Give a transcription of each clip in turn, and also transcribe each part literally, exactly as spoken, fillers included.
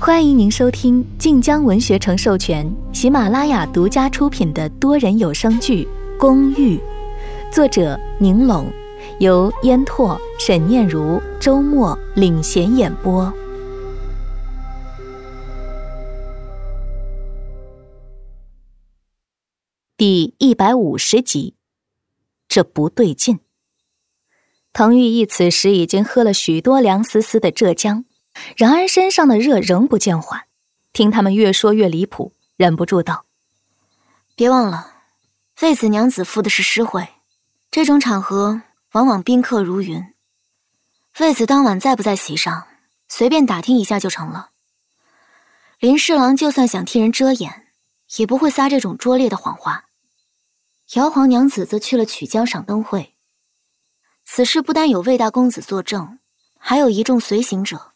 欢迎您收听晋江文学城授权、喜马拉雅独家出品的多人有声剧《公寓》，作者宁拢，由烟拓、沈念如、周末领衔演播。第一百五十集，这不对劲。滕玉义此时已经喝了许多凉丝丝的浙江，然而身上的热仍不见缓。听他们越说越离谱，忍不住道： 别忘了，卫子娘子赴的是诗会，这种场合往往宾客如云。卫子当晚在不在席上，随便打听一下就成了。林侍郎就算想替人遮掩，也不会撒这种拙劣的谎话。姚皇娘子则去了曲江赏灯会，此事不单有魏大公子作证，还有一众随行者。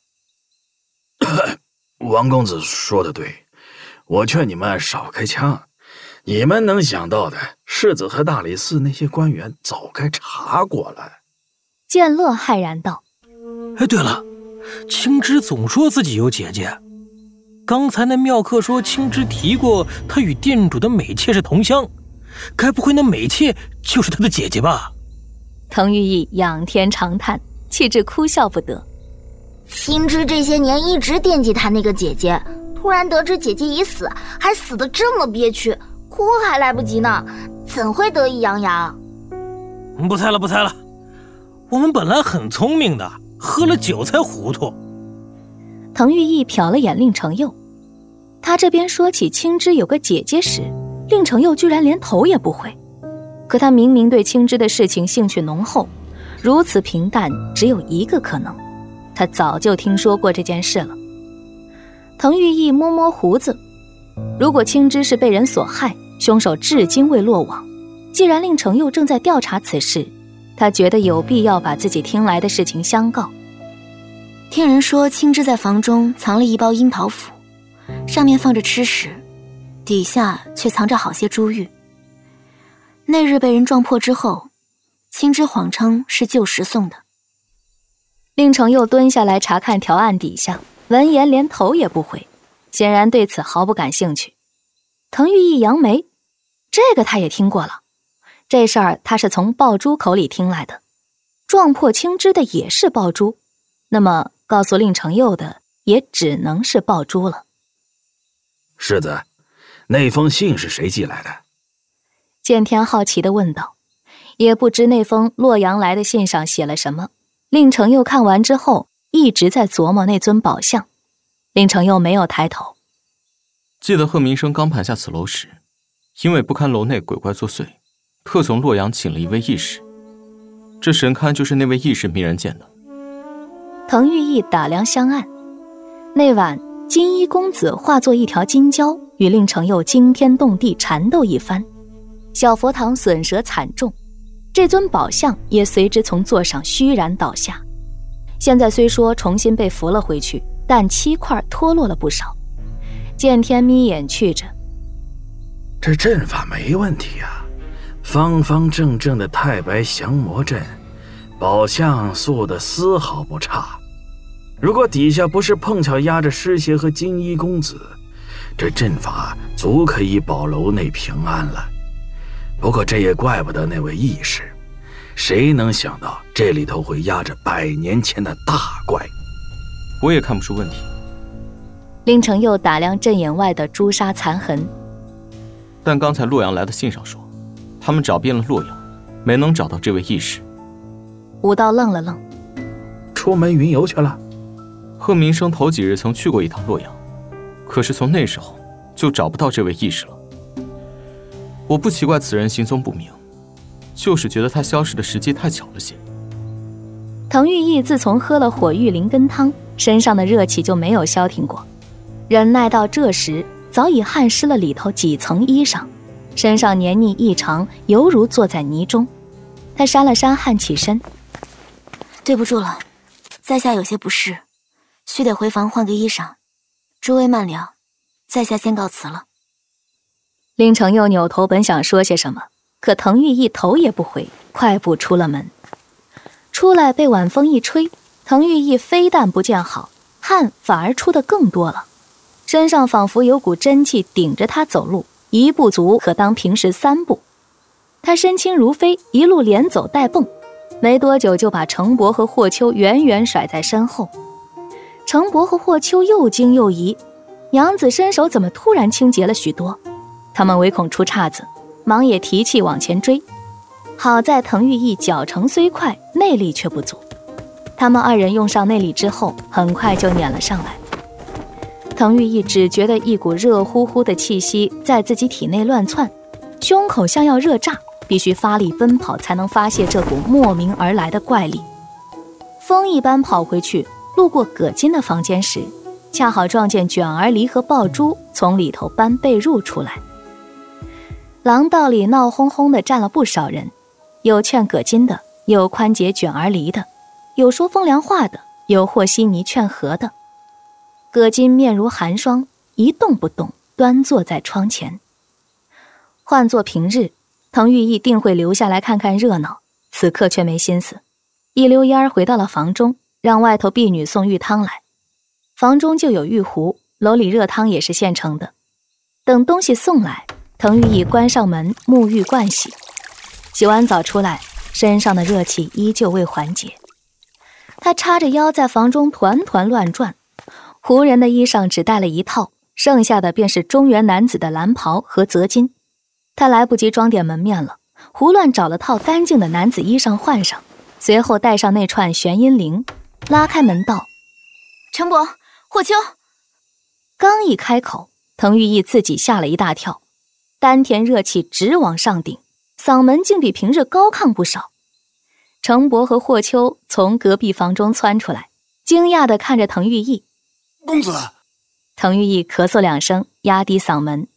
王公子说的对，我劝你们少开枪。你们能想到的，世子和大理寺那些官员早该查过了。 剑乐骇然道： 哎，对了，青枝总说自己有姐姐，刚才那妙客说青枝提过他与店主的美妾是同乡，该不会那美妾就是他的姐姐吧？ 滕玉义仰天长叹，气至哭笑不得。 青枝这些年一直惦记他那个姐姐，突然得知姐姐已死，还死得这么憋屈，哭还来不及呢，怎会得意洋洋？ 不猜了不猜了，我们本来很聪明的，喝了酒才糊涂。 滕玉义瞟了眼令承佑，他这边说起青枝有个姐姐时，令承佑居然连头也不回。可他明明对青枝的事情兴趣浓厚，如此平淡只有一个可能，他早就听说过这件事了。滕玉义摸摸胡子，如果青枝是被人所害，凶手至今未落网，既然令承佑正在调查此事，他觉得有必要把自己听来的事情相告。 听人说青枝在房中藏了一包樱桃脯，上面放着吃食，底下却藏着好些珠玉。那日被人撞破之后，青枝谎称是旧时送的。 令承佑蹲下来查看条案底下，闻言连头也不回，显然对此毫不感兴趣。滕玉义扬眉，这个他也听过了，这事儿他是从爆珠口里听来的，撞破青枝的也是爆珠，那么告诉令承佑的也只能是爆珠了。 世子，那封信是谁寄来的？ 剑天好奇地问道，也不知那封洛阳来的信上写了什么。令承佑看完之后一直在琢磨那尊宝像，令承佑没有抬头。 记得贺明生刚盘下此楼时，因为不堪楼内鬼怪作祟，特从洛阳请了一位义士，这神龛就是那位义士命人建的。 滕玉义打量香案，那晚金衣公子化作一条金蛟，与令承佑惊天动地缠斗一番，小佛堂损折惨重，这尊宝像也随之从座上虚然倒下。现在虽说重新被扶了回去，但漆块脱落了不少。剑天眯眼觑着， 这阵法没问题啊，方方正正的太白降魔阵，宝像塑得丝毫不差。如果底下不是碰巧压着尸邪和金衣公子，这阵法足可以保楼内平安了。不过这也怪不得那位义士，谁能想到这里头会压着百年前的大怪？ 我也看不出问题。 令承佑打量阵眼外的朱砂残痕， 但刚才洛阳来的信上说，他们找遍了洛阳，没能找到这位义士。 武道愣了愣， 出门云游去了。 贺明生头几日曾去过一趟洛阳，可是从那时候就找不到这位义士了。我不奇怪此人行踪不明，就是觉得他消失的时机太巧了些。 滕玉义自从喝了火玉灵根汤，身上的热气就没有消停过，忍耐到这时早已汗湿了里头几层衣裳，身上黏腻异常，犹如坐在泥中。他扇了扇汗起身， 对不住了，在下有些不适，须得回房换个衣裳，诸位慢聊，在下先告辞了。 令承佑扭头本想说些什么，可滕玉义头也不回，快步出了门。出来被晚风一吹，滕玉义非但不见好，汗反而出得更多了。 身上仿佛有股真气顶着他走路，一步足可当平时三步。他身轻如飞，一路连走带蹦，没多久就把程伯和霍秋远远甩在身后。程伯和霍秋又惊又疑，娘子身手怎么突然轻捷了许多？他们唯恐出岔子，忙也提气往前追。好在滕玉义脚程虽快，内力却不足。他们二人用上内力之后，很快就撵了上来。滕玉义只觉得一股热乎乎的气息在自己体内乱窜，胸口像要热炸，必须发力奔跑才能发泄这股莫名而来的怪力。风一般跑回去，路过葛金的房间时，恰好撞见卷儿离和爆珠从里头搬被褥出来。廊道里闹哄哄的站了不少人，有劝葛金的，有宽解卷儿离的，有说风凉话的，有和稀泥劝和的。葛金面如寒霜，一动不动，端坐在窗前。换作平日，滕玉义定会留下来看看热闹，此刻却没心思，一溜烟儿回到了房中，让外头婢女送浴汤来。房中就有浴壶，楼里热汤也是现成的。等东西送来，滕玉义关上门，沐浴盥洗。洗完澡出来，身上的热气依旧未缓解。他叉着腰在房中团团乱转，胡人的衣裳只带了一套，剩下的便是中原男子的蓝袍和泽巾。他来不及装点门面了，胡乱找了套干净的男子衣裳换上，随后带上那串玄阴铃，拉开门道：“ 程伯，霍秋。” 刚一开口，滕玉义自己吓了一大跳，丹田热气直往上顶，嗓门竟比平日高亢不少。程伯和霍秋从隔壁房中窜出来，惊讶地看着滕玉义。 公子。 滕玉义咳嗽两声，压低嗓门：“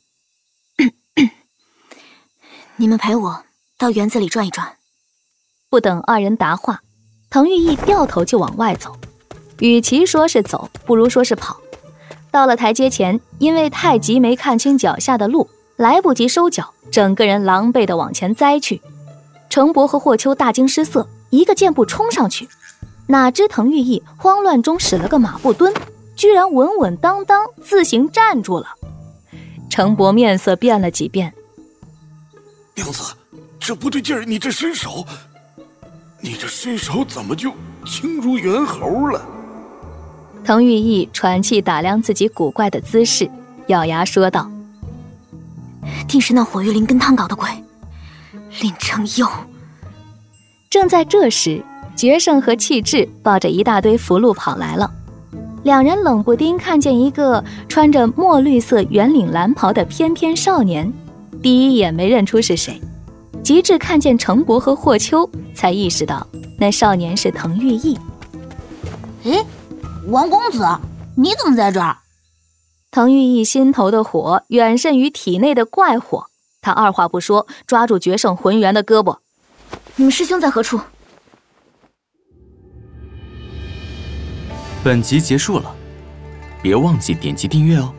你们陪我到园子里转一转。” 不等二人答话，滕玉义掉头就往外走。与其说是走，不如说是跑。到了台阶前，因为太急没看清脚下的路，来不及收脚，整个人狼狈地往前栽去。程伯和霍秋大惊失色，一个箭步冲上去，哪知滕玉义慌乱中使了个马步蹲，居然稳稳当当自行站住了。程伯面色变了几变：“ 娘子，这不对劲儿，你这身手，你这身手怎么就轻如猿猴了？” 滕玉义喘气打量自己古怪的姿势，咬牙说道：“ 定是那火玉林跟汤搞的鬼，令程佑。” 正在这时，决胜和气质抱着一大堆符箓跑来了。两人冷不丁看见一个穿着墨绿色圆领蓝袍的翩翩少年，第一眼没认出是谁，及至看见程伯和霍秋，才意识到那少年是滕玉义。 “诶，王公子，你怎么在这儿？” 滕玉义心头的火远甚于体内的怪火，他二话不说，抓住决胜浑圆的胳膊：“ 你们师兄在何处？” 本集结束了，别忘记点击订阅哦。